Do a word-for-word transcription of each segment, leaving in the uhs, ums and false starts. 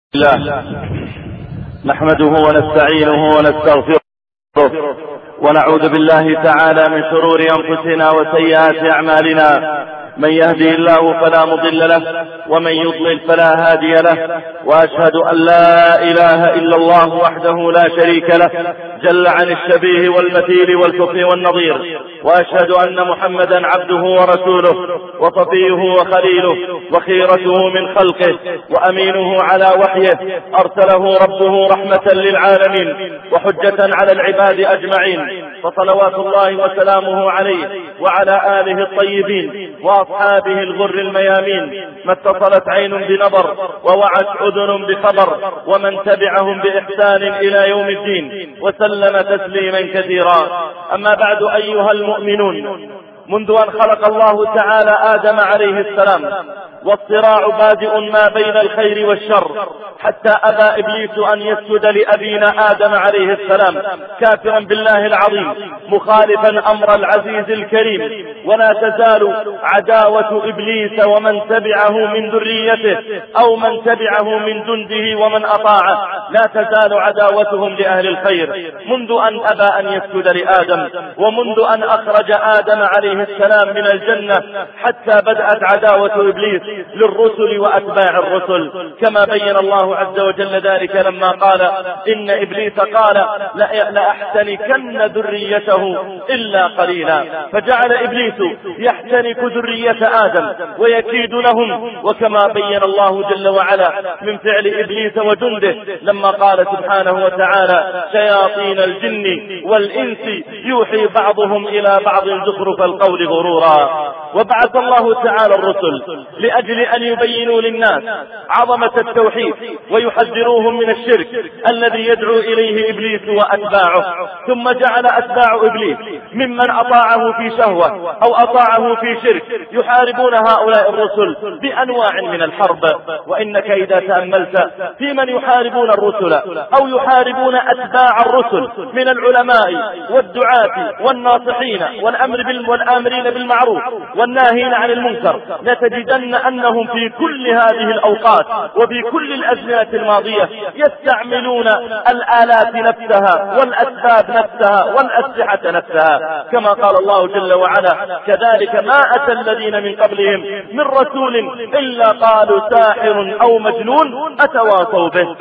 الله نحمده ونستعينه ونستغفره ونعوذ بالله تعالى من شرور أنفسنا وسيئات أعمالنا. من يهدي الله فلا مضل له ومن يضلل فلا هادي له، وأشهد أن لا إله إلا الله وحده لا شريك له جل عن الشبيه والمثيل والكفء والنظير، وأشهد أن محمدا عبده ورسوله وصفيه وخليله وخيرته من خلقه وأمينه على وحيه، أرسله ربه رحمة للعالمين وحجة على العباد أجمعين، فصلوات الله وسلامه عليه وعلى آله الطيبين وأصحابه الغر الميامين، ما اتصلت عين بنظر ووعت أذن بخبر، ومن تبعهم بإحسان إلى يوم الدين، وسلم تسليما كثيرا. أما بعد أيها المؤمنون، منذ أن خلق الله تعالى آدم عليه السلام والصراع بادئ ما بين الخير والشر، حتى أبى إبليس أن يسجد لأبينا آدم عليه السلام كافرا بالله العظيم مخالفا أمر العزيز الكريم. ولا تزال عداوة إبليس ومن تبعه من ذريته أو من تبعه من جنده ومن أطاعه، لا تزال عداوتهم لأهل الخير منذ أن أبى أن يسجد لآدم، ومنذ أن أخرج آدم عليه السلام من الجنة حتى بدأت عداوة إبليس للرسل وأتباع الرسل، كما بين الله عز وجل ذلك لما قال إن إبليس قال لأحتنكن ذريته إلا قليلا، فجعل إبليس يحتنك ذرية آدم ويكيد لهم، وكما بين الله جل وعلا من فعل إبليس وجنده لما قال سبحانه وتعالى شياطين الجن والإنس يوحي بعضهم إلى بعض زخرف القول غرورا. وبعث الله تعالى الرسل لأجل أن يبينوا للناس عظمة التوحيد ويحذروهم من الشرك الذي يدعو إليه إبليس وأتباعه، ثم جعل أتباع إبليس ممن أطاعه في شهوة أو أطاعه في شرك يحاربون هؤلاء الرسل بأنواع من الحرب. وإنك إذا تأملت في من يحاربون الرسل أو يحاربون أتباع الرسل من العلماء والدعاة والناصحين والآمرين بالمعروف والناهين عن المنكر، لتجدن أنهم في كل هذه الأوقات وفي كل الأزمنة الماضية يستعملون الآلات نفسها والأسباب نفسها والأسلحة نفسها، كما قال الله جل وعلا كذلك ما أتى الذين من قبلهم من رسول إلا قالوا ساحر أو مجنون أتواصوا به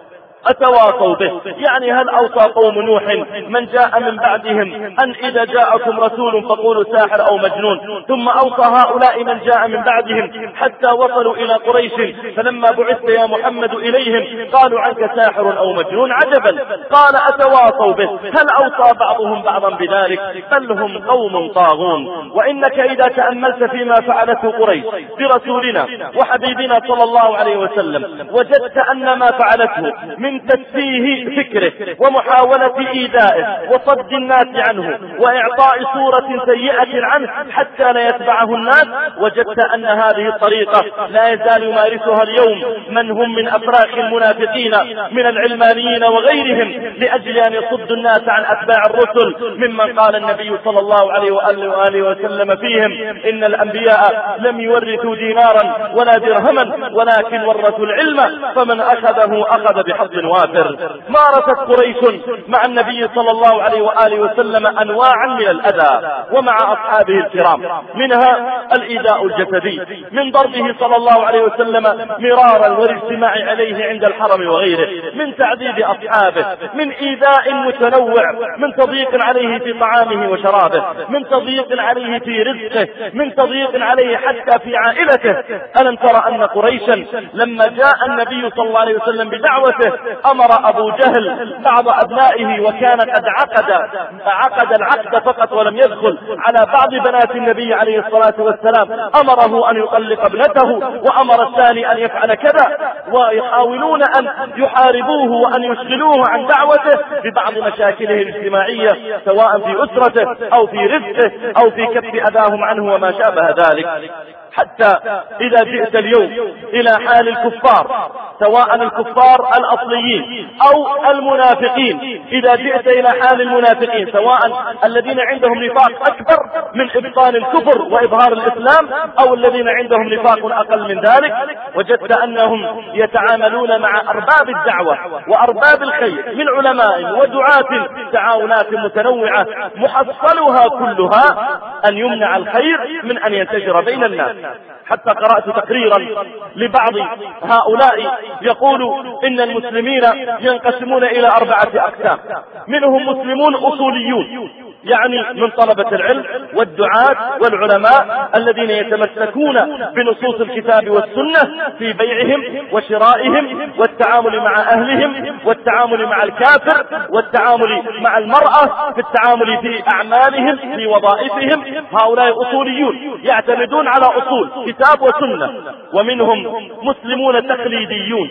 أتواصوا به. يعني هل أوصى قوم نوح من جاء من بعدهم أن إذا جاءكم رسول فقولوا ساحر أو مجنون، ثم أوصى هؤلاء من جاء من بعدهم حتى وصلوا إلى قريش فلما بعثت يا محمد إليهم قالوا عنك ساحر أو مجنون عجبا، قال أتواصوا به. هل أوصى بعضهم بعضا بذلك؟ بل هم قوم طاغون. وإنك إذا تأملت فيما فعلته قريش برسولنا وحبيبنا صلى الله عليه وسلم وجدت أن ما فعلته من من تسفيه فكره ومحاولة إيذائه وصد الناس عنه وإعطاء صورة سيئة عنه حتى لا يتبعه الناس، وجدت أن هذه الطريقة لا يزال يمارسها اليوم من هم من أفراخ المنافقين من العلمانيين وغيرهم لأجل أن يصد الناس عن أتباع الرسل، ممن قال النبي صلى الله عليه وآله وسلم فيهم إن الأنبياء لم يورثوا دينارا ولا درهما ولكن ورثوا العلم فمن أخذه أخذ بحظ وافر. مارست قريش مع النبي صلى الله عليه وآله وسلم أنواعا من الأذى ومع أصحابه الكرام، منها الإيذاء الجسدي من ضربه صلى الله عليه وسلم مرارا والاجتماع عليه عند الحرم وغيره، من تعذيب أصحابه، من إيذاء متنوع، من تضييق عليه في طعامه وشرابه، من تضييق عليه في رزقه، من تضييق عليه حتى في عائلته. ألم ترى أن قريشا لما جاء النبي صلى الله عليه وسلم بدعوته أمر أبو جهل بعض أبنائه وكان قد عقد عقد العقد فقط ولم يدخل على بعض بنات النبي عليه الصلاة والسلام، أمره أن يطلق ابنته وأمر الثاني أن يفعل كذا، ويحاولون أن يحاربوه وأن يشغلوه عن دعوته ببعض مشاكله الاجتماعية سواء في أسرته أو في رزقه أو في كف أذاهم عنه وما شابه ذلك. حتى إذا جئت اليوم إلى حال الكفار، سواء الكفار الأصليين أو المنافقين، إذا جئت إلى حال المنافقين سواء الذين عندهم نفاق أكبر من إبطال الكفر وإظهار الإسلام أو الذين عندهم نفاق أقل من ذلك، وجدت أنهم يتعاملون مع أرباب الدعوة وأرباب الخير من علماء ودعاة تعاونات متنوعة محصلها كلها أن يمنع الخير من أن ينتشر بين الناس. حتى قرأت تقريرا لبعض هؤلاء يقول إن المسلمين ينقسمون إلى أربعة أقسام، منهم مسلمون أصوليون، يعني من طلبة العلم والدعاة والعلماء الذين يتمسكون بنصوص الكتاب والسنة في بيعهم وشرائهم والتعامل مع أهلهم والتعامل مع الكافر والتعامل مع المرأة في التعامل في أعمالهم في وظائفهم. هؤلاء أصوليون يعتمدون على أصول كتاب وسنة. ومنهم مسلمون تقليديون،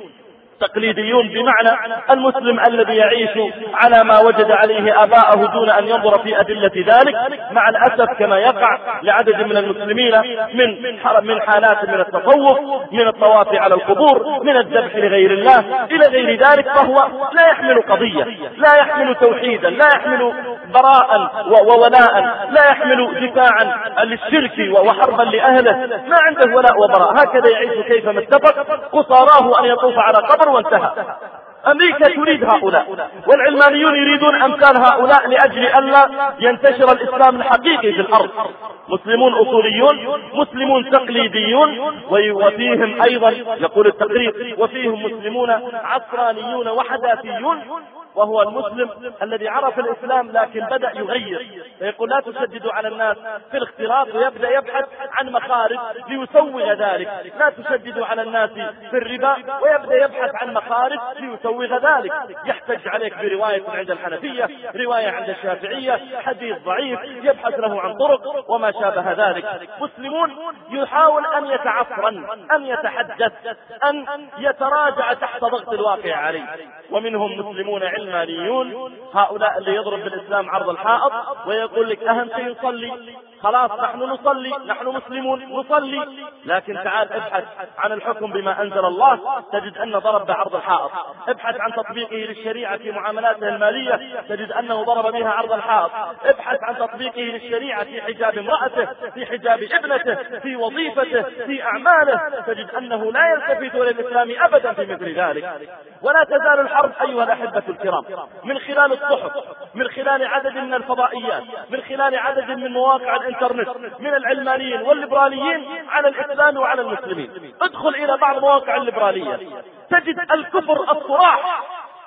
تقليديون بمعنى المسلم الذي يعيش على ما وجد عليه آباءه دون أن ينظر في أدلة ذلك، مع الأسف كما يقع لعدد من المسلمين من من حالات من التصوف، من الطواف على القبور، من الذبح لغير الله إلى غير ذلك، فهو لا يحمل قضية، لا يحمل توحيدا، لا يحمل براء وولاء، لا يحمل دفاعا للشرك وحربا لأهله، ما عنده ولاء وبراء، هكذا يعيش كيفما اتفق، قصاراه أن يطوف على قبر وانتهى. أمريكا تريد هؤلاء، والعلمانيون يريدون أمثال هؤلاء لأجل ألا ينتشر الإسلام الحقيقي في الأرض. مسلمون أصوليون، مسلمون تقليديون، وفيهم أيضا يقول التقرير وفيهم مسلمون عصرانيون وحداثيون، وهو المسلم الذي عرف الإسلام لكن بدأ يغير، فيقول لا تشددوا على الناس في الاختلاط، ويبدأ يبحث عن مخارج ليسوغ ذلك. لا تشددوا على الناس في الربا، ويبدأ يبحث عن مخارج ليسوغ ذلك. يحتج عليك برواية عند الحنفية، رواية عند الشافعية، حديث ضعيف، يبحث له عن طرق وما شابه ذلك. مسلمون يحاول أن يتعفرن، أن يتحدث، أن يتراجع تحت ضغط الواقع عليه. ومنهم مسلمون علمانيون، هؤلاء اللي يضرب بالإسلام عرض الحائط ويقول لك أهم شيء نصلي، خلاص نحن نصلي، نحن مسلمون نصلي، لكن تعال ابحث عن الحكم بما أنزل الله تجد أنه ضرب بعرض الحائط. ابحث عن تطبيقه للشريعة في معاملاته المالية تجد أنه ضرب بها عرض الحائط. ابحث عن تطبيقه للشريعة في حجاب امرأته، في حجاب ابنته، في وظيفته، في أعماله، تجد أنه لا يلتفت للإسلام أبدا في مثل ذلك. ولا تزال الحرب أيها الأحبة الكرام من خلال الصحف، من خلال عدد من الفضائيات، من خلال عدد من مواقع الانترنت من العلمانيين والليبراليين على الإسلام وعلى المسلمين. ادخل إلى بعض مواقع الليبرالية تجد الكفر الصراح،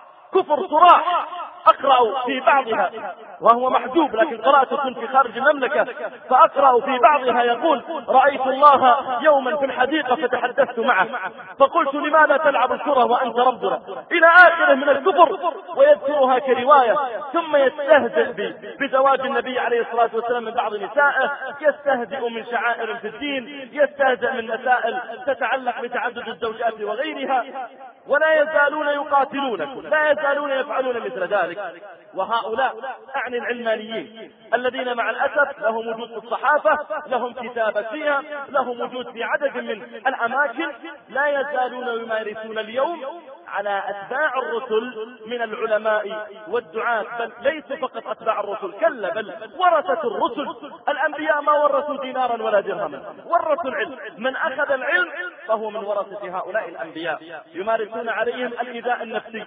كفر صراح. أقرأ في بعضها وهو محجوب لكن قرأت كنت في خارج المملكة، فأقرأ في بعضها يقول رأيت الله يوما في الحديقة فتحدثت معه فقلت لماذا تلعب الكرة وأنت ربنا، إلى آخره من الكفر، ويذكرها كرواية. ثم يستهزئ بزواج النبي عليه الصلاة والسلام من بعض نسائه، يستهزئ من شعائر في الدين، يستهزئ من مسائل تتعلق بتعدد الزوجات وغيرها، ولا يزالون يقاتلونكم، لا يزالون يفعلون مثل ذلك. وهؤلاء أعني العلمانيين الذين مع الأسف لهم وجود في الصحافة، لهم كتابة فيها، لهم وجود في عدد من الأماكن، لا يزالون يمارسون اليوم على أتباع الرسل من العلماء والدعاة، بل ليسوا فقط أتباع الرسل، كلا بل ورثة الرسل. الأنبياء ما ورثوا دينارا ولا درهما، ورثوا العلم. من أخذ العلم فهو من ورثة هؤلاء الأنبياء. يمارسون عليهم الإيذاء النفسي،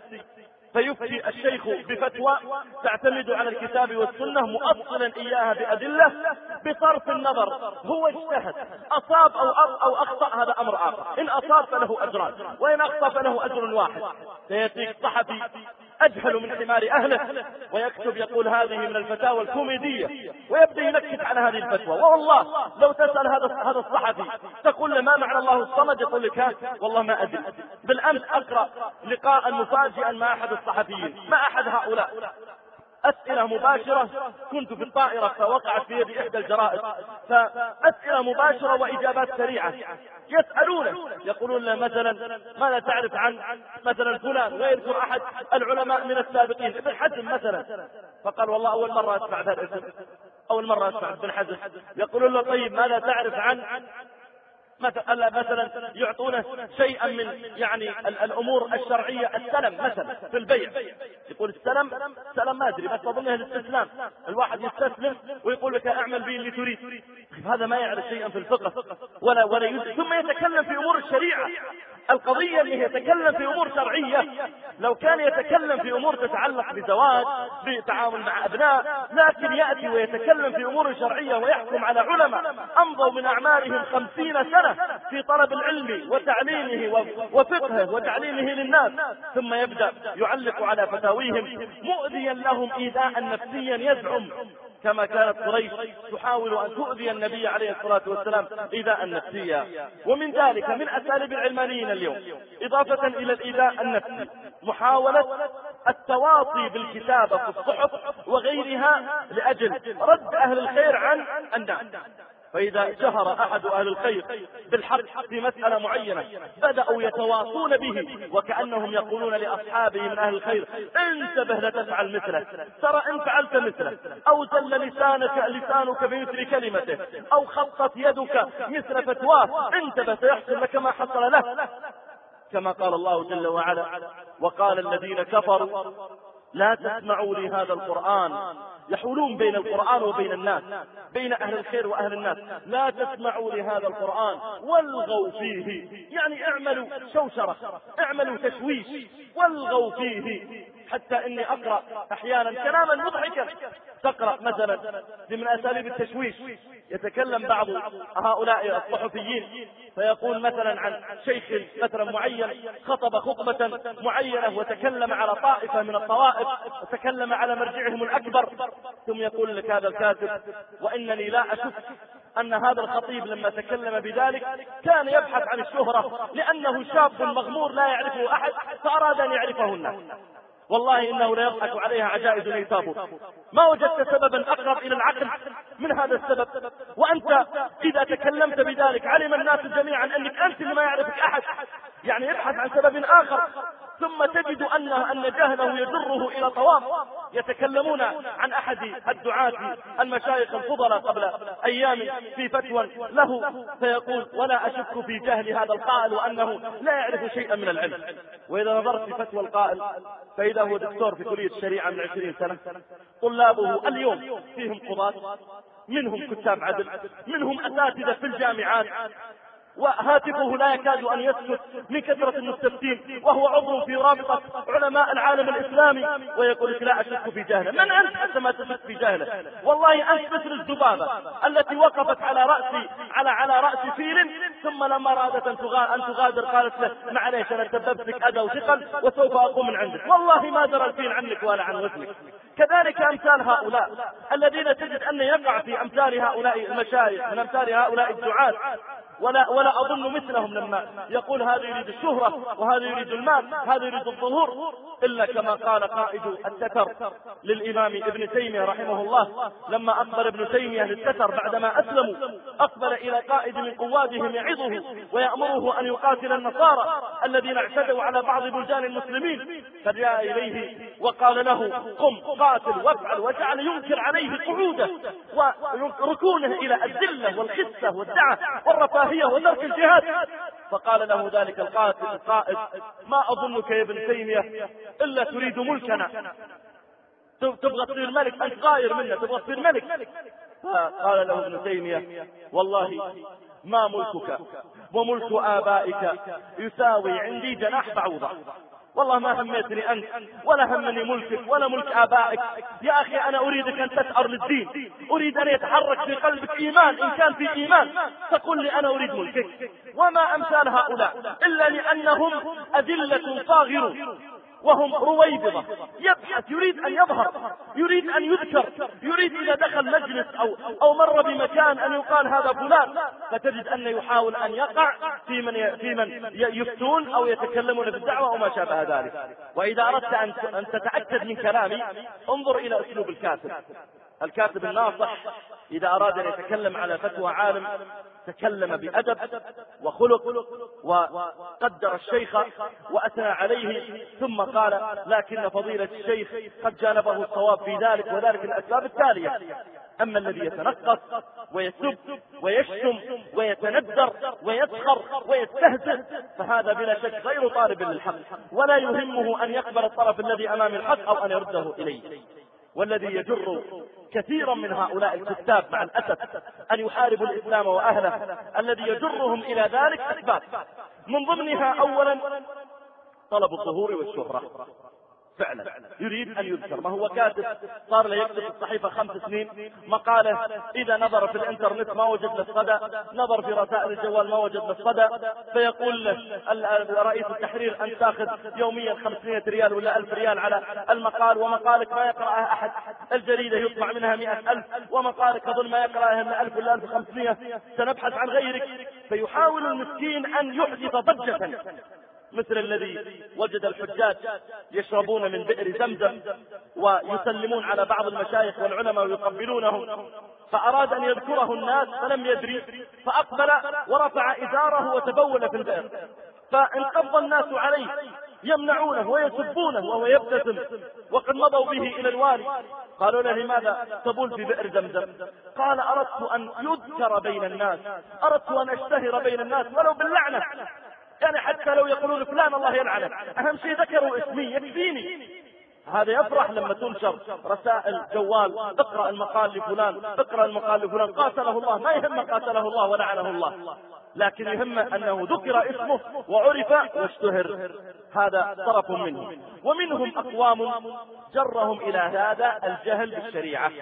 فيفتي الشيخ بفتوى تعتمد على الكتاب والسنة مؤصلا إياها بأدلة بصرف النظر هو اجتهد، أصاب أو, أو أخطأ هذا أمر آخر، إن أصاب فله أجران وإن أخطأ فله أجر واحد. سيأتيك صحفي أجهل من حمار أهله ويكتب يقول هذه من الفتاوى الكوميدية، ويبدأ ينكت على هذه الفتوى. والله لو تسأل هذا هذا الصحفي تقول له ما معنى الله الصمد، يقول لك والله ما أدري. بالأمس أقرأ لقاء مفاجئا مع أحد الصحفيين، مع أحد هؤلاء، أسئلة مباشرة، كنت في الطائرة فوقعت في يدي إحدى الجرائد، فأسئلة مباشرة وإجابات سريعة. يسألونه يقولون له مثلا ماذا تعرف عن مثلا فلان، ويذكر أحد العلماء من السابقين ابن حزم مثلا، فقال والله أول مرة أسمع هذا الاسم، أول مرة أسمع ابن حزم. يقولون له طيب ماذا تعرف عن مثلا مثلا يعطونه شيئا من يعني الامور الشرعيه، السلم مثلا في البيع، يقول السلم سلم ما ادري بس اظنه الاستسلام، الواحد يستسلم ويقول لك اعمل به اللي تريد. هذا ما يعرف شيئا في الفقه ولا ولا يد... ثم يتكلم في امور الشريعه. القضيه انه يتكلم في امور شرعيه، لو كان يتكلم في امور تتعلق بزواج، بتعامل مع ابناء، لكن ياتي ويتكلم في امور شرعيه ويحكم على علماء امضوا من اعمارهم خمسين سنه في طلب العلم وتعليمه وفقهه وتعليمه للناس، ثم يبدا يعلق على فتاويهم مؤذيا لهم ايذاء نفسيا، يزعم كما كانت قريش تحاول أن تؤذي النبي عليه الصلاة والسلام إيذاء نفسيا. ومن ذلك من أساليب العلمانيين اليوم إضافة إلى الإيذاء النفسي محاولة التواصي بالكتابة في الصحف وغيرها لأجل رد أهل الخير عن الناس. فإذا شهر أحد أهل الخير بالحق في مسألة معينة بدأوا يتواصون به وكأنهم يقولون لأصحابه من أهل الخير انتبه لا تفعل مثله، ترى إن فعلت مثله، أو زل لسانك لسانك بمثل كلمته، أو خطت يدك مثل فتواه، انتبه سيحصل لك ما حصل له. كما قال الله جل وعلا وقال الذين كفروا لا تسمعوا لهذا القرآن، يحولون بين القرآن وبين الناس، بين أهل الخير وأهل الناس، لا تسمعوا لهذا القرآن والغوا فيه، يعني اعملوا شوشرة، اعملوا تشويش والغوا فيه. حتى إني أقرأ أحيانا كلاما مضحكا، تقرأ مثلا من أساليب التشويش يتكلم بعض هؤلاء الصحفيين فيقول مثلا عن شيخ مثلا معين خطب خطبة معينة وتكلم على طائفة من الطوائف وتكلم على مرجعهم الأكبر، ثم يقول لك هذا الكاتب وإنني لا أشك أن هذا الخطيب لما تكلم بذلك كان يبحث عن الشهرة لأنه شاب مغمور لا يعرفه أحد فأراد أن يعرفه الناس. والله إنه لا يضحك عليها عجائز ليتابه. ما وجدت سببا أقرب إلى العقل من هذا السبب. وأنت إذا تكلمت بذلك علم الناس جميعا أنك أنت اللي ما يعرفك أحد، يعني يبحث عن سبب آخر، ثم تجد أن أن جهله يجره إلى طواف. يتكلمون عن أحد الدعاة المشايخ الفضلاء قبل أيام في فتوى له فيقول ولا أشك في جهل هذا القائل وأنه لا يعرف شيئا من العلم. وإذا نظرت في فتوى القائل فإذا هو دكتور في كلية الشريعة من عشرين سنة، طلابه اليوم فيهم قضاة، منهم كتاب عدل، منهم أساتذة في الجامعات، وهاتفه لا يكاد أن يسكت من كثرة المستفتين، وهو عضو في رابطة علماء العالم الإسلامي، ويقول لك لا أشك في جهله. من أنت حتى ما تشك في جهله؟ والله أنت مثل الذبابة التي وقفت على رأس على على رأس فيل، ثم لما أرادت أن تغادر قالت له معليش أنا سببتك أذى وثقل وسوف أقوم من عندك. والله ما درى الفيل عنك ولا عن وزنك. كذلك أمثال هؤلاء الذين تجد أن يقع في أمثال هؤلاء المشايخ من أمثال هؤلاء الدعاة، ولا ولا أظن مثلهم لما يقول هذا يريد الشهرة وهذا يريد المال هذا يريد الظهور، إلا كما قال قائد التتر للإمام ابن تيمية رحمه الله لما أقبل ابن تيمية للتتر بعدما أسلموا، أقبل إلى قائد من قوادهم يعظه ويأمره أن يقاتل النصارى الذين اعتدوا على بعض بلدان المسلمين، فجاء إليه وقال له قم قاتل وافعل، وجعل ينكر عليه قعوده وركونه إلى الذلة والخسة والدعة والرفاهية وترك الجهاد. فقال له ذلك القائد القائد ما أظنك يا ابن تيمية إلا تريد ملكنا، تبغى تصير ملك، أنت غاير منا تبغى تصير ملك. فقال له ابن تيمية والله ما ملكك وملك آبائك يساوي عندي جناح بعوضة، والله ما همتني أنت ولا همني ملكك ولا ملك آبائك. يا أخي أنا أريدك أن تسأر للدين، أريد أن يتحرك في قلبك إيمان، إن كان في إيمان تقول لي أنا أريد ملكك. وما أمثال هؤلاء إلا لأنهم أذلة صاغرون وهم رويبضة، يبحث يريد أن يظهر، يريد أن يذكر، يريد إذا دخل مجلس أو, أو مر بمكان أن يقال هذا فلان، فتجد أن يحاول أن يقع في من, في من يفتون أو يتكلمون في الدعوة أو ما شابه ذلك. وإذا أردت أن تتأكد من كلامي انظر إلى أسلوب الكاتب. الكاتب الناصح إذا أراد أن يتكلم على فتوى عالم تكلم بأدب وخلق وقدر الشيخ وأثنى عليه، ثم قال لكن فضيلة الشيخ قد جانبه الصواب في ذلك وذلك الأسباب التالية. أما الذي يتنقص ويسب ويشتم ويتندر ويسخر ويستهزئ فهذا بلا شك غير طالب للحق، ولا يهمه أن يقبل الطرف الذي أمام الحق أو أن يرده إليه. والذي يجر كثيرا من هؤلاء الكتاب مع الأسف أن يحاربوا الإسلام وأهله، الذي يجرهم إلى ذلك أسباب، من ضمنها أولا طلب الظهور والشهرة. فعلا يريد أن يذكر، ما هو كاتب صار له يكتب الصحيفة خمس سنين مقالة، إذا نظر في الإنترنت ما وجد له صدى، نظر في رسائل الجوال ما وجد له صدى، فيقول له رئيس التحرير أن تأخذ يوميا خمسمائة ريال ولا ألف ريال على المقال، ومقالك ما يقرأها أحد، الجريدة يطبع منها مئة ألف، ومقالك أظن ما يقرأها من ألف ولا ألف وخمسمائة، سنبحث عن غيرك. فيحاول المسكين أن يحدث ضجة مثل الذي وجد الحجاج يشربون من بئر زمزم ويسلمون على بعض المشايخ والعلماء ويقبلونهم، فأراد أن يذكره الناس فلم يدري، فأقبل ورفع إزاره وتبول في البئر، فانقض الناس عليه يمنعونه ويسبونه وهو يبتسم وقد مضوا به إلى الوالي. قالوا له لماذا تبول في بئر زمزم؟ قال أردت أن يذكر بين الناس، أردت أن أشتهر بين الناس ولو باللعنة، يعني حتى لو يقولون فلان الله يلعنه، أهم شيء ذكروا اسمي يكفيني. هذا يفرح لما تنشر رسائل جوال اقرأ المقال لفلان، اقرأ المقال لفلان، قاتله الله، ما يهم قاتله الله ولعنه الله، لكن يهم أنه ذكر اسمه وعرف واشتهر. هذا طرف منهم. ومنهم أقوام جرهم إلى هذا الجهل بالشريعة.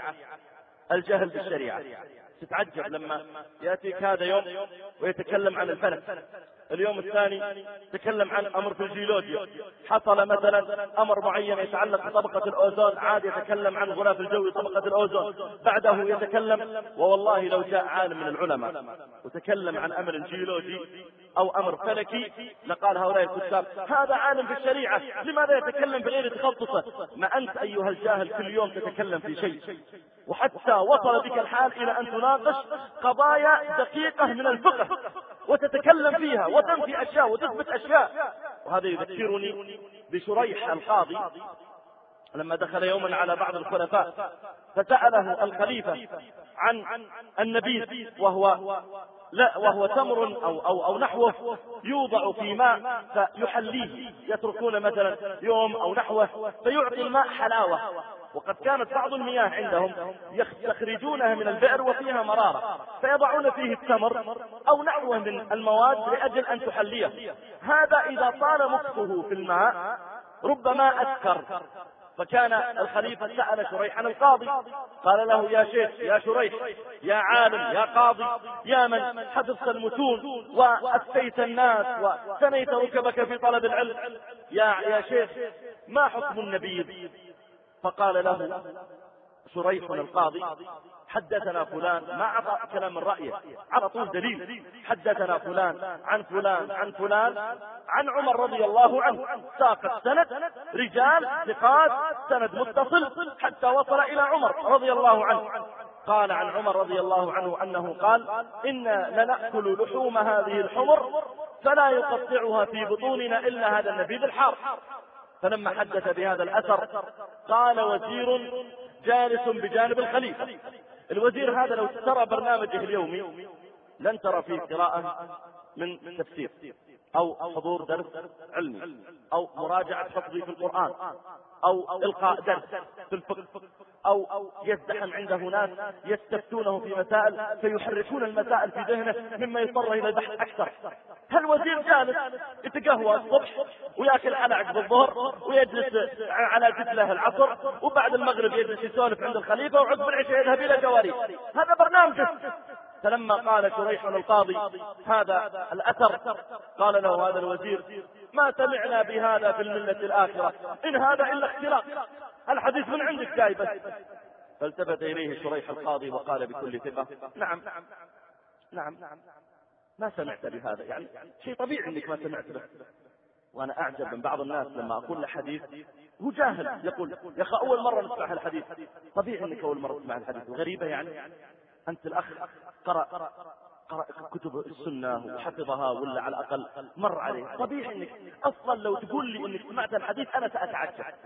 الجهل بالشريعة تتعجب لما يأتيك هذا يوم ويتكلم عن الفلك، اليوم الثاني تكلم عن أمر في الجيولوجيا، حصل مثلا أمر معين يتعلق بطبقة الأوزون، عاد يتكلم عن الغلاف الجوي طبقة الأوزون، بعده يتكلم. ووالله لو جاء عالم من العلماء وتكلم عن أمر جيولوجي أو أمر فلكي لقال هؤلاء الكتاب هذا عالم في الشريعة، لماذا يتكلم بغير تخصصه؟ ما أنت أيها الجاهل كل يوم تتكلم في شيء، وحتى وصل بك الحال إلى أن تناقش قضايا دقيقة من الفقه وتتكلم فيها وتنفي أشياء وتثبت أشياء. وهذا يذكرني بشريح القاضي لما دخل يوما على بعض الخلفاء فسأله الخليفة عن النبيذ، وهو لا وهو تمر أو, أو, أو نحوه يوضع في ماء فيحليه، يتركون مثلا يوم أو نحوه فيعطي الماء حلاوة، وقد كانت بعض المياه عندهم يستخرجونها من البئر وفيها مرارة فيضعون فيه التمر أو نحوه من المواد لأجل أن تحليه. هذا إذا طال مكثه في الماء ربما أسكر. فكان الخليفة سأل شريحا القاضي قال له يا شيخ يا شريح يا عالم يا قاضي يا من حفظت المتون وأفتيت الناس وثنيت ركبك في طلب العلم، يا, يا شيخ ما حكم النبيذ؟ فقال له شريح القاضي حدثنا فلان، ما أعطى كلام من رأيه، على طول دليل، حدثنا فلان عن فلان عن فلان عن عمر رضي الله عنه، ساق السند رجال ثقات سند متصل حتى وصل إلى عمر رضي الله عنه. قال عن عمر رضي الله عنه أنه قال إنا لنأكل لحوم هذه الحمر فلا يقطعها في بطوننا إلا هذا النبيذ الحار. فلما حدث بهذا الأثر قال وزير جالس بجانب الخليفة، الوزير هذا لو ترى برنامجه اليومي لن ترى فيه قراءة من تفسير أو حضور درس علمي أو مراجعة حفظي في القرآن أو إلقاء درس في الفقه أو يزدحم عنده ناس يستفتونه في مسائل فيحركون المسائل في ذهنه مما يضطر إلى البحث أكثر. هالوزير جالس يتقهوى الصبح ويأكل على عقب الظهر ويجلس على جثله العصر، وبعد المغرب يجلس يسولف عند الخليفة، وعقب العشاء يذهب إلى جواريه. هذا برنامجه. فلما قال شريح القاضي هذا الأثر قال له هذا الوزير ما سمعنا بهذا في الملة الآخرة، إن هذا إلا اختلاق، الحديث من عندك جاي بس. فالتفت إليه شريح القاضي وقال بكل ثقة نعم نعم ما سمعت بهذا، يعني شيء طبيعي انك ما سمعت به. وانا اعجب من بعض الناس لما اقول له حديث هو جاهل يقول يا اخي اول مرة نسمع الحديث، طبيعي انك اول مرة تسمع الحديث، وغريبة يعني انت الاخ قرأ قرأ كتب السنة وحفظها ولا على الاقل مر عليه، طبيعي انك اصلا لو تقول لي انك سمعت الحديث انا سأتعجب.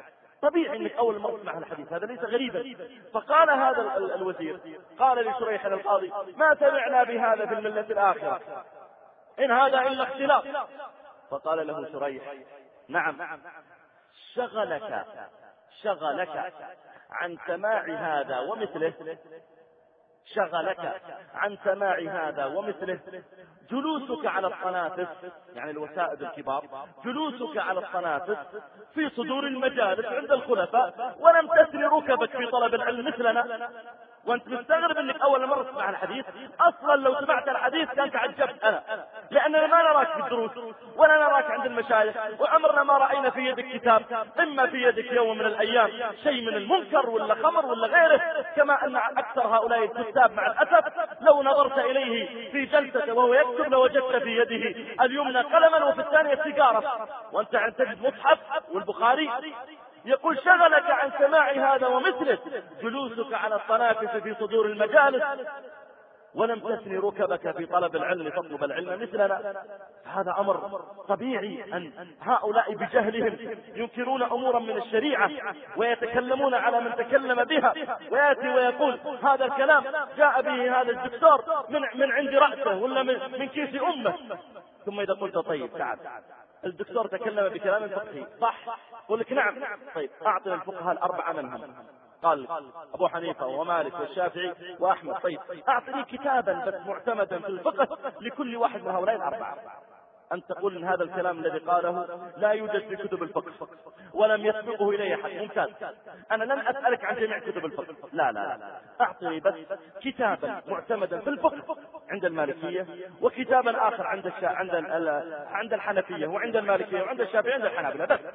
طبيعي انك اول مرة تسمع الحديث، هذا ليس غريبا. فقال هذا الوزير، قال لشريح القاضي: ما سمعنا بهذا في الملة الآخرة، إن هذا إلا اختلاف. فقال له شريح: نعم، شغلك شغلك عن سماع هذا ومثله، شغلك عن سماع هذا ومثله جلوسك على الصنافس، يعني الوسائد الكبار، جلوسك على الصنافس في صدور المجالس عند الخلفاء، ولم تسر ركبك في طلب العلم مثلنا. وانت مستغرب انك اول مرة تسمع الحديث. اصلا لو سمعت الحديث كان تعجبت انا، لاننا ما نراك في الدروس ولا نراك عند المشايخ، وعمرنا ما رأينا في يدك كتاب. اما في يدك يوم من الايام شيء من المنكر ولا خمر ولا غيره، كما ان اكثر هؤلاء الكتاب مع الاسف لو نظرت اليه في جلسة وهو يكتب لوجدت في يده اليمنى قلما وفي الثانية سيجارة، وانت عند تجد مصحف والبخاري. يقول: شغلك عن سماع هذا ومثله جلوسك على الصنافس في صدور المجالس، ولم تثني ركبك في طلب العلم تطلب العلم مثلنا. هذا أمر طبيعي أن هؤلاء بجهلهم ينكرون أمورا من الشريعة ويتكلمون على من تكلم بها، ويأتي ويقول: هذا الكلام جاء به هذا الدكتور من, من عند رأسه ولا من, من كيس أمه. ثم إذا قلت: طيب تعال، الدكتور تكلم بكلام فقهي صح؟ قل لك: نعم. طيب أعطنا الفقهاء الأربعة منهم. قال: أبو حنيفة ومالك والشافعي وأحمد. طيب أعطني كتابا بس معتمدا في الفقه لكل واحد من هؤلاء الأربعة. أن تقول إن هذا الكلام الذي قاله لا يوجد في كتب الفقه ولم يسبقه إليه أحد. ممتاز، أنا لن أسألك عن جميع كتب الفقه، لا لا لا، أعطني بس كتابا معتمدا في الفقه عند المالكية، وكتابا آخر عند الشا... عند ال... عند الحنفية وعند المالكية وعند الشافعية وعند الحنابلة بس.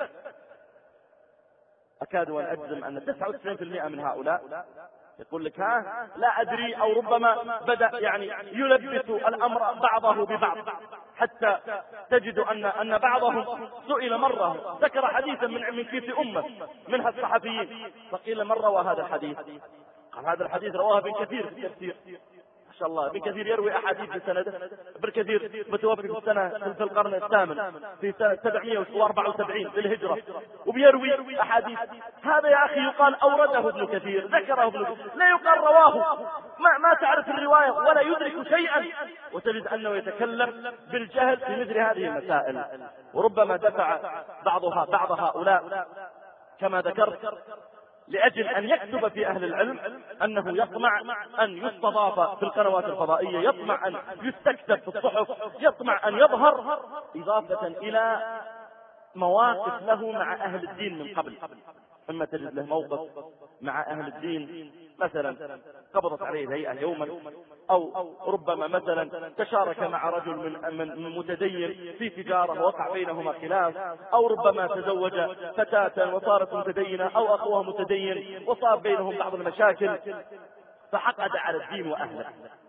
أكاد وأن أجزم أن تسعة وتسعين بالمئة من هؤلاء يقول لك: ها لا أدري، أو ربما بدأ يعني يلبس الأمر بعضه ببعض، حتى تجد أن أن بعضهم سئل مرة ذكر حديثا من من كيس أمة منها الصحفيين، فقيل: من روى هذا الحديث؟ قال: هذا الحديث رواه ابن كثير في التفسير. ما شاء الله، ابن كثير يروي أحاديث بسنده. ابن كثير متوفى في السنة في القرن الثامن في سنة سبعمائة وأربعة وسبعين للهجرة، وبيروي أحاديث. هذا يا أخي يقال أورده ابن كثير، ذكره ابن كثير، لا يقال رواه. ما, ما تعرف الرواية ولا يدرك شيئا، وتجد أنه يتكلم بالجهل في مثل هذه المسائل. وربما دفع بعضها بعض هؤلاء كما ذكرت لأجل أن يكتب في أهل العلم أنه يطمع أن يستضاف في القنوات الفضائية، يطمع أن يستكتب في الصحف، يطمع أن يظهر، إضافة إلى مواقف له مع أهل الدين من قبل. إما تجد له موقف مع أهل الدين، مثلا قبضت عليه الهيئة يوما، أو ربما مثلا تشارك مع رجل من, من متدين في تجارة وقع بينهما خلاف، أو ربما تزوج فتاة وصارت متدينة، أو أخوها متدين وصار بينهم بعض المشاكل، فحقد على الدين وأهله،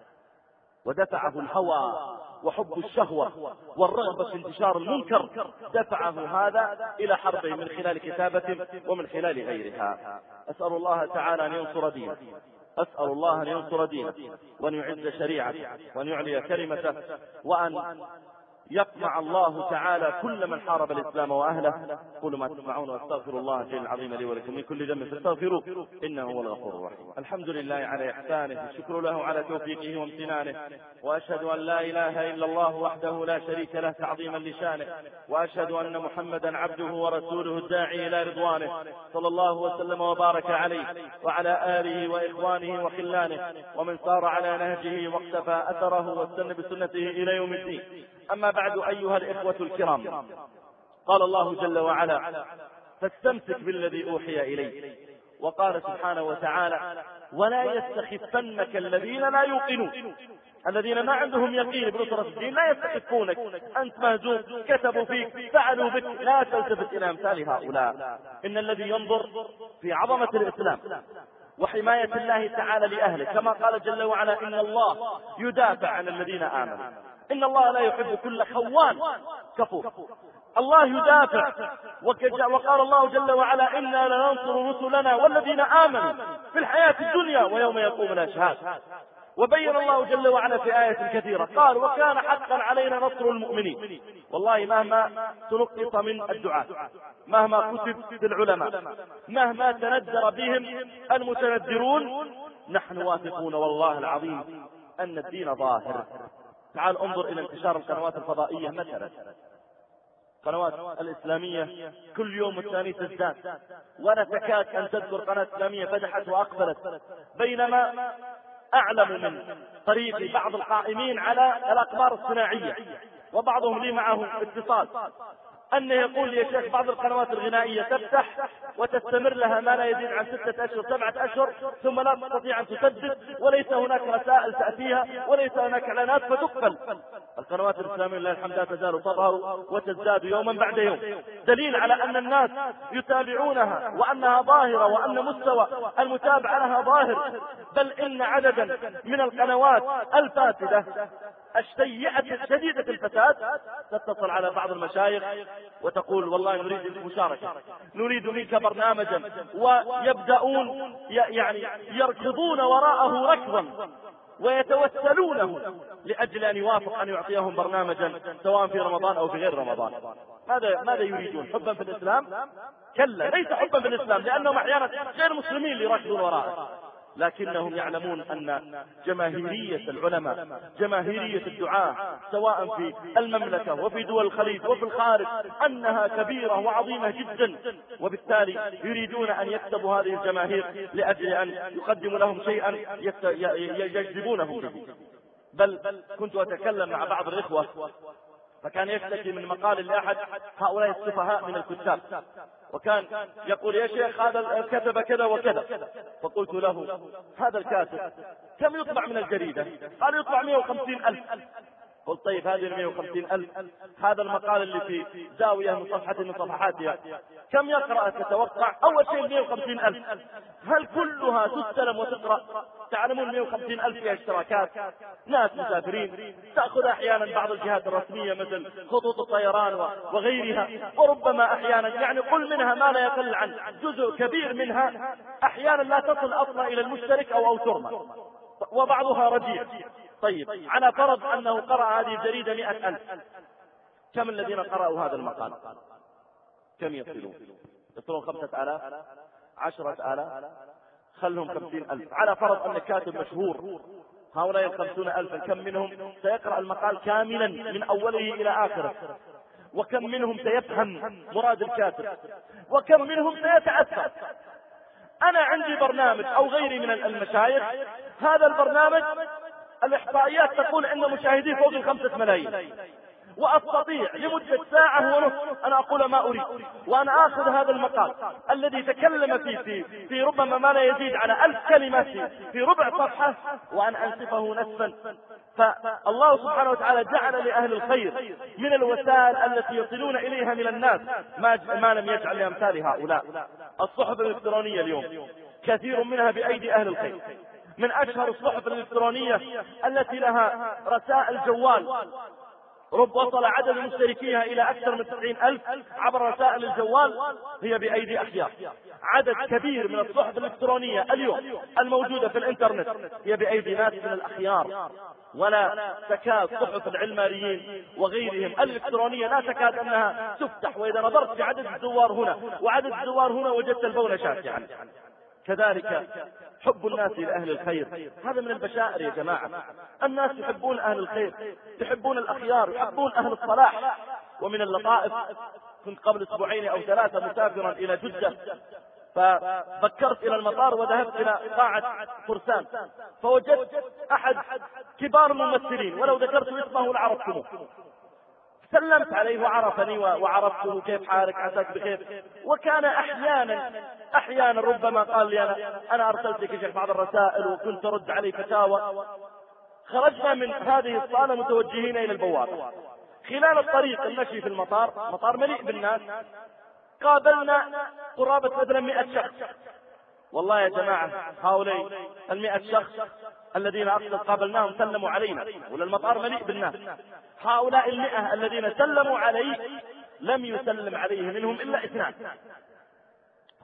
ودفعه الهوى وحب الشهوة والرغبة في انتشار المنكر، دفعه هذا إلى حربه من خلال كتابة ومن خلال غيرها. أسأل الله تعالى أن ينصر دينه، أسأل الله أن ينصر دينه وأن يعز شريعته وأن يعلي كلمته، وأن يقمع الله تعالى كل من حارب الإسلام وأهله. قولوا ما تسمعون، واستغفر الله الجليل العظيم لي ولكم من كل ذنب فاستغفروه إنه هو الغفور الرحيم. الحمد لله على إحسانه، الشكر له على توفيقه وامتنانه، وأشهد أن لا إله إلا الله وحده لا شريك له تعظيما لشانه، وأشهد أن محمدا عبده ورسوله الداعي إلى رضوانه، صلى الله وسلم وبارك عليه وعلى آله وإخوانه وخلانه ومن سار على نهجه واقتفى أثره واستنى بسنته إلى يوم الدين. أما بعد، أيها الإخوة الكرام، قال الله جل وعلا: فاستمسك بالذي أوحي إليك. وقال سبحانه وتعالى: ولا يستخفنك الذين لا يوقنون. الذين ما عندهم يقين بنصرة الدين لا يستخفونك، أنت مهزوم، كتبوا فيك، فعلوا بك، لا تلتفت إلى أمثال هؤلاء. إن الذي ينظر في عظمة الإسلام وحماية الله تعالى لأهله، كما قال جل وعلا: إن الله يدافع عن الذين آمنوا، إن الله لا يحب كل خوان كفور. الله يدافع، وقال الله جل وعلا: إنا لننصر رسلنا والذين آمنوا في الحياة الدنيا ويوم يقوم الأشهاد. وبين الله جل وعلا في آية كثيرة قال وكان حقا علينا نصر المؤمنين. والله مهما تنقص من الدعاة، مهما كتب بالعلماء، مهما تندر بهم المتندرون، نحن واثقون والله العظيم أن الدين ظاهر. تعال انظر إلى انتشار القنوات الفضائية مثلا، القنوات الإسلامية كل يوم والثاني تزداد، ولا تكاد أن تذكر قناة إسلامية فتحت وأقبلت، بينما أعلم من طريق بعض القائمين على الأقمار الصناعية وبعضهم لي معه اتصال أنه يقول يا شيخ بعض القنوات الغنائية تفتح وتستمر لها ما لا يزيد عن ستة أشهر سبعة أشهر ثم لا تستطيع أن تسدد، وليس هناك رسائل تأتيها وليس هناك إعلانات فتقبل. القنوات الإسلامية لله الحمد لا تزال تظهر وتزداد يوما بعد يوم، دليل على أن الناس يتابعونها وأنها ظاهرة وأن مستوى المتابعة لها ظاهر. بل إن عددا من القنوات الفاسدة السيئة شديدة الفساد تتصل على بعض المشايخ وتقول والله نريد المشاركة، نريد منك برنامجا، ويبدأون يعني يركضون وراءه ركضا ويتوسلونه لأجل أن يوافق أن يعطيهم برنامجا سواء في رمضان أو في غير رمضان. ماذا ماذا يريدون؟ حبا في الإسلام؟ كلا، ليس حبا في الإسلام، لأنهم أحيانا غير مسلمين اللي يركضون وراءه، لكنهم يعلمون أن جماهيرية العلماء، جماهيرية الدعاة سواء في المملكة وفي دول الخليج وفي الخارج أنها كبيرة وعظيمة جدا، وبالتالي يريدون أن يكسبوا هذه الجماهير لأجل أن يقدموا لهم شيئا يجذبونهم به. بل كنت أتكلم مع بعض الإخوة فكان يشتكي من مقال لأحد هؤلاء السفهاء من الكتاب، وكان يقول يا شيخ هذا كتب كذا وكذا، فقلت له هذا الكاتب كم يطبع من الجريدة؟ قال يطبع مئة وخمسين ألف. قلت طيب هذه المئة وخمسين ألف هذا المقال اللي في زاوية من صفحة من صفحاتها كم يقرأ تتوقع؟ أول شيء مئة وخمسين ألف، هل كلها تستلم وتقرأ؟ تعلمون مئة وخمسين ألف فيها اشتراكات، ناس مسافرين تأخذ أحيانا بعض الجهات الرسمية مثل خطوط الطيران وغيرها، وربما أحيانا يعني قل منها ما لا يقل عن جزء كبير منها أحيانا لا تصل أصلا إلى المشترك أو أو ترمى، وبعضها رجيع. طيب على فرض أنه قرأ هذه الجريدة مئة ألف، كم الذين قرأوا هذا المقال؟ كم يصلون؟ يصلون خمسة آلاف، عشرة آلاف، خلهم خمسين ألف. على فرض أن كاتب مشهور، هؤلاء الخمسون ألفا كم منهم سيقرأ المقال كاملا من أوله إلى آخره؟ وكم منهم سيفهم مراد الكاتب؟ وكم منهم سيتأثر؟ أنا عندي برنامج أو غيري من المشايخ، هذا البرنامج الإحصائيات تقول أن مشاهديه فوق الخمسة ملايين، وأستطيع لمدة ساعة ونصف أن أقول ما أريد، وأنا آخذ هذا المقال الذي تكلم فيه في, في ربما ما لا يزيد على ألف كلمة في ربع صفحة وأن أنسفه نسفا. فالله سبحانه وتعالى جعل لأهل الخير من الوسائل التي يصلون إليها من الناس ما, ما لم يجعل لأمثال هؤلاء. الصحف الإلكترونية اليوم كثير منها بأيدي أهل الخير، من أشهر الصحف الإلكترونية التي لها رسائل جوال رب وصل عدد المشتركيها إلى أكثر من تسعين ألف عبر رسائل الجوال، هي بأيدي أخيار. عدد كبير من الصحف الإلكترونية اليوم الموجودة في الإنترنت هي بأيدي ناس من الأخيار، ولا تكاد صحف العلمانيين وغيرهم الإلكترونية لا تكاد أنها تفتح، وإذا نظرت في عدد الزوار هنا وعدد الزوار هنا وجدت البون شاسعا. كذلك حب الناس لأهل الخير، هذا من البشائر يا جماعة. الناس يحبون أهل الخير، يحبون الأخيار، يحبون أهل الصلاح. ومن اللطائف كنت قبل أسبوعين أو ثلاثة مسافرا إلى جدة، ففكرت إلى المطار وذهبت إلى قاعة فرسان، فوجدت أحد كبار الممثلين ولو ذكرت اسمه لعرفتموه، سلمت عليه وعرفني وعرفته كيف حالك عساك بخير. وكان أحيانا أحيانا ربما قال لي أنا, أنا أرسلت لك شيخ بعض الرسائل وكنت رد عليه فتاوى. خرجنا من هذه الصالة متوجهين إلى البوابة، خلال الطريق المشي في المطار، مطار مليء بالناس، قابلنا قرابة مثلا مئة شخص. والله يا جماعة هؤلاء المئة شخص الذين أقصد قابلناهم سلموا علينا، ولا المطار مليء بالناس. هؤلاء المئة الذين سلموا عليه لم يسلم عليه منهم إلا اثنان.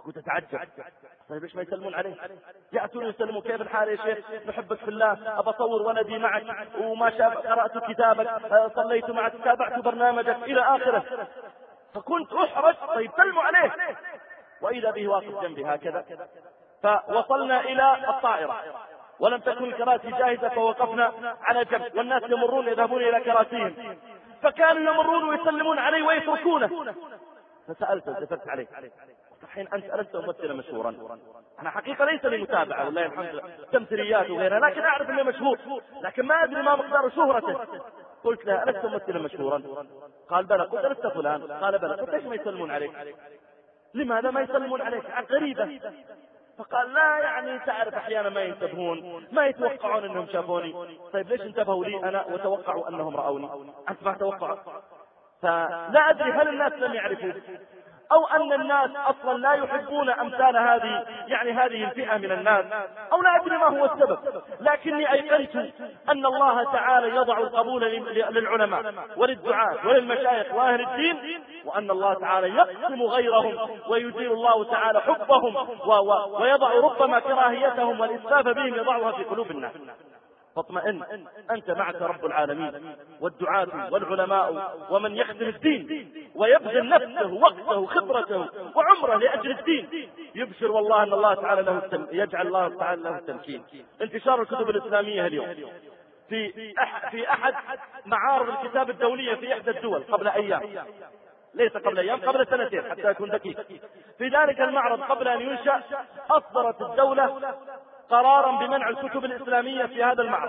كنت أتعجب، طيب ليش ما يسلمون عليه؟ يأتون يسلمون، كيف الحال يا شيخ؟ نحبك في الله، أبى أصور ولدي معك وما شاء قرأت كتابك، صليت معك، تابعت برنامجك إلى آخره. فكنت أحرج، طيب سلموا عليه، وإذا به واقف جنبي هكذا. فوصلنا إلى الطائرة ولم تكن الكراسي جاهزة، فوقفنا على جنب والناس يمرون يذهبون إلى كراسيهم، فكانوا يمرون ويسلمون علي ويتركونه. فسألته دفرت عليه، الحين أنت ألست ممثلا مشهورا؟ أنا حقيقة ليس لي متابعة والله الحمد لله تمثيليات وغيرها، لكن أعرف أنه مشهور، لكن ما أدري ما مقدار شهرته. قلت له ألست ممثلا مشهورا؟ قال بلى. قلت ألست فلان؟ قال بلى. قلت ليش ما يسلمون عليك؟ لماذا ما يسلمون عليك؟ غريبة. فقال لا يعني تعرف أحيانا ما ينتبهون، ما يتوقعون أنهم شافوني. طيب ليش انتبهوا لي أنا وتوقعوا أنهم رأوني؟ أنت ما توقعوا. فلا أدري هل الناس لم يعرفوا أو أن الناس أصلا لا يحبون أمثال هذه يعني هذه الفئة من الناس، أو لا أدري ما هو السبب، لكني أيقنت أن الله تعالى يضع القبول للعلماء وللدعاة وللمشايخ وأهل الدين، وأن الله تعالى يقسم غيرهم ويجير الله تعالى حبهم ويضع ربما كراهيتهم والإسفاف بهم يضعها في قلوب الناس. فاطمئن، أنت معك رب العالمين والدعاة والعلماء ومن يخدم الدين ويبذل نفسه وقته خبرته وعمره لأجل الدين، يبشر والله أن الله تعالى له التم... يجعل الله تعالى له التمكين. انتشار الكتب الإسلامية اليوم في أح... في أحد معارض الكتاب الدولية في إحدى الدول قبل أيام، ليس قبل أيام، قبل سنتين حتى يكون دقيق. في ذلك المعرض قبل أن ينشأ أصدرت الدولة قرارا بمنع الكتب الإسلامية في هذا المعرض.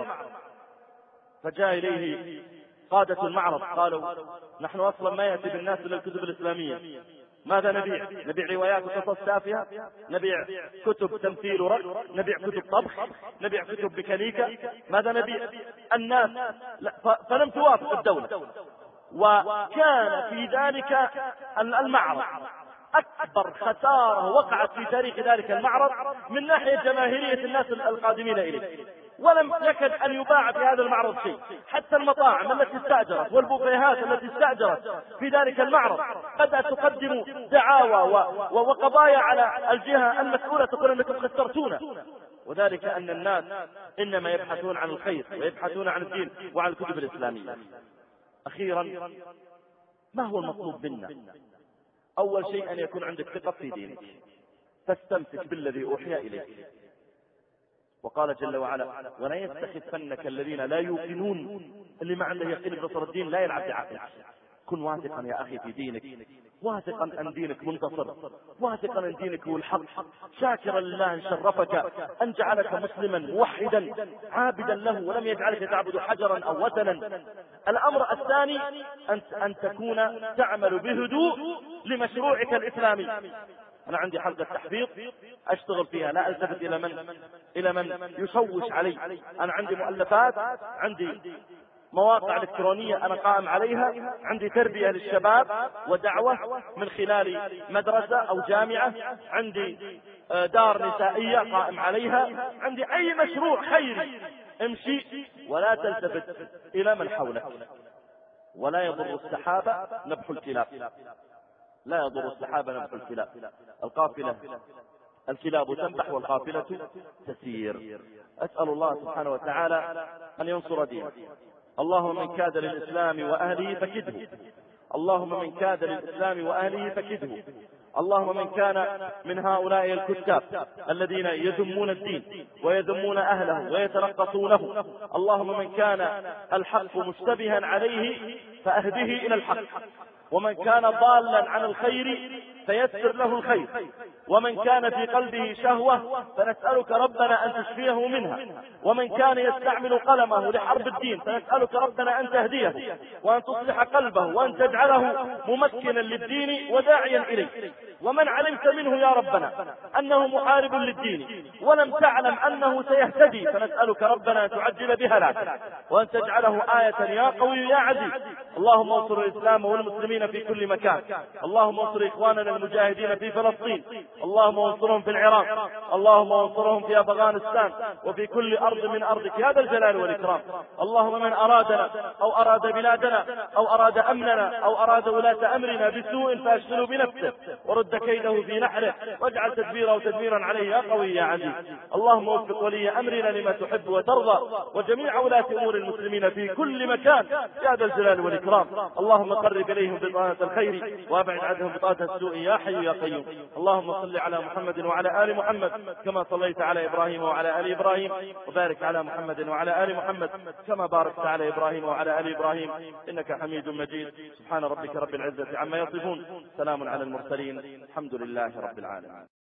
فجاء إليه قادة المعرض قالوا نحن أصلا ما يأتي بالناس إلا الكتب الإسلامية، ماذا نبيع؟ نبيع روايات وقصص تافهة؟ نبيع كتب تمثيل ورق؟ نبيع كتب طبخ؟ نبيع كتب ميكانيكا؟ ماذا نبيع؟ الناس فلم توافق الدولة، وكان في ذلك المعرض أكبر خسارة وقعت في تاريخ ذلك المعرض من ناحية جماهيرية الناس القادمين إليه، ولم يكد أن يباع في هذا المعرض شيء. حتى المطاعم التي استأجرت والبوفيهات التي استأجرت في ذلك المعرض بدأت تقدم دعاوى وقضايا على الجهة المسؤولة تقول أنكم خسرتونا، وذلك أن الناس إنما يبحثون عن الخير ويبحثون عن الدين وعن الكتب الإسلامية. أخيرا، ما هو المطلوب منا؟ أول شيء أن يكون عندك ثقة في دينك، فاستمسك بالذي أوحي إليك. وقال جل وعلا ولا يستخفنك الذين لا يوقنون، اللي ما عنده يقين بنصر الدين لا يلعب بعقلك. كن واثقا يا أخي في دينك، واثقا أن دينك منتصر، واثقا أن دينك هو الحق، شاكرا لله أن شرفك، أن جعلك مسلما موحدا عابدا له ولم يجعلك تعبد حجرا أو وثنا. الأمر الثاني أن, أن تكون تعمل بهدوء لمشروعك الإسلامي. أنا عندي حلقة تحفيظ أشتغل فيها، لا ألتفت إلى من إلى من يشوش علي. أنا عندي مؤلفات، عندي مواقع إلكترونية أنا قائم عليها، عندي تربية للشباب ودعوة من خلال مدرسة أو جامعة، عندي دار نسائية قائم عليها، عندي أي مشروع خيري امشي ولا تلتفت إلى من حولك. ولا يضر السحابة نبح الكلاب، لا يضر السحابة نبح الكلاب. القافلة الكلاب تنبح والقافلة تسير. أسأل الله سبحانه وتعالى أن ينصر دينه. اللهم من كاد للإسلام وأهله فكده، اللهم من كاد للإسلام وأهله فكده. اللهم من كان من هؤلاء الكتاب الذين يذمون الدين ويذمون أهله ويتنقصونه، اللهم من كان الحق مشتبها عليه فأهده إلى الحق، ومن كان ضالا عن الخير فيسر له الخير، ومن كان في قلبه شهوة فنسألك ربنا أن تشفيه منها، ومن كان يستعمل قلمه لحرب الدين فنسألك ربنا أن تهديه وأن تصلح قلبه وأن تجعله ممكنا للدين وداعيا إليه. ومن علمت منه يا ربنا أنه محارب للدين ولم تعلم أنه سيهتدي فنسألك ربنا أن تعجل بهلاكه وأن تجعله آية يا قوي يا عزيز. اللهم انصر الإسلام والمسلمين في كل مكان. اللهم انصر إخواننا المجاهدين في فلسطين، اللهم انصرهم في العراق، اللهم انصرهم في أفغانستان وفي كل أرض من أرضك يا ذا الجلال والإكرام. اللهم من أرادنا أو أراد بلادنا أو أراد أمننا أو أراد ولاة أمرنا بسوء فأشغله بنفسه ورد كيده في نحره واجعل تدبيره تدميرا عليه يا قوي يا عزيز. اللهم وفق ولي أمرنا لما تحب وترضى وجميع ولاة أمور المسلمين في كل مكان يا ذا الجلال والإكرام. اللهم قرب إليهم بطانة الخير وابعد عنهم بطانة السوء يا حي يا قيوم. اللهم صل على محمد وعلى آل محمد كما صليت على إبراهيم وعلى آل إبراهيم، وبارك على محمد وعلى آل محمد كما باركت على إبراهيم وعلى آل إبراهيم إنك حميد مجيد. سبحان ربك رب العزة عما يصفون، سلام على المرسلين، الحمد لله رب العالمين.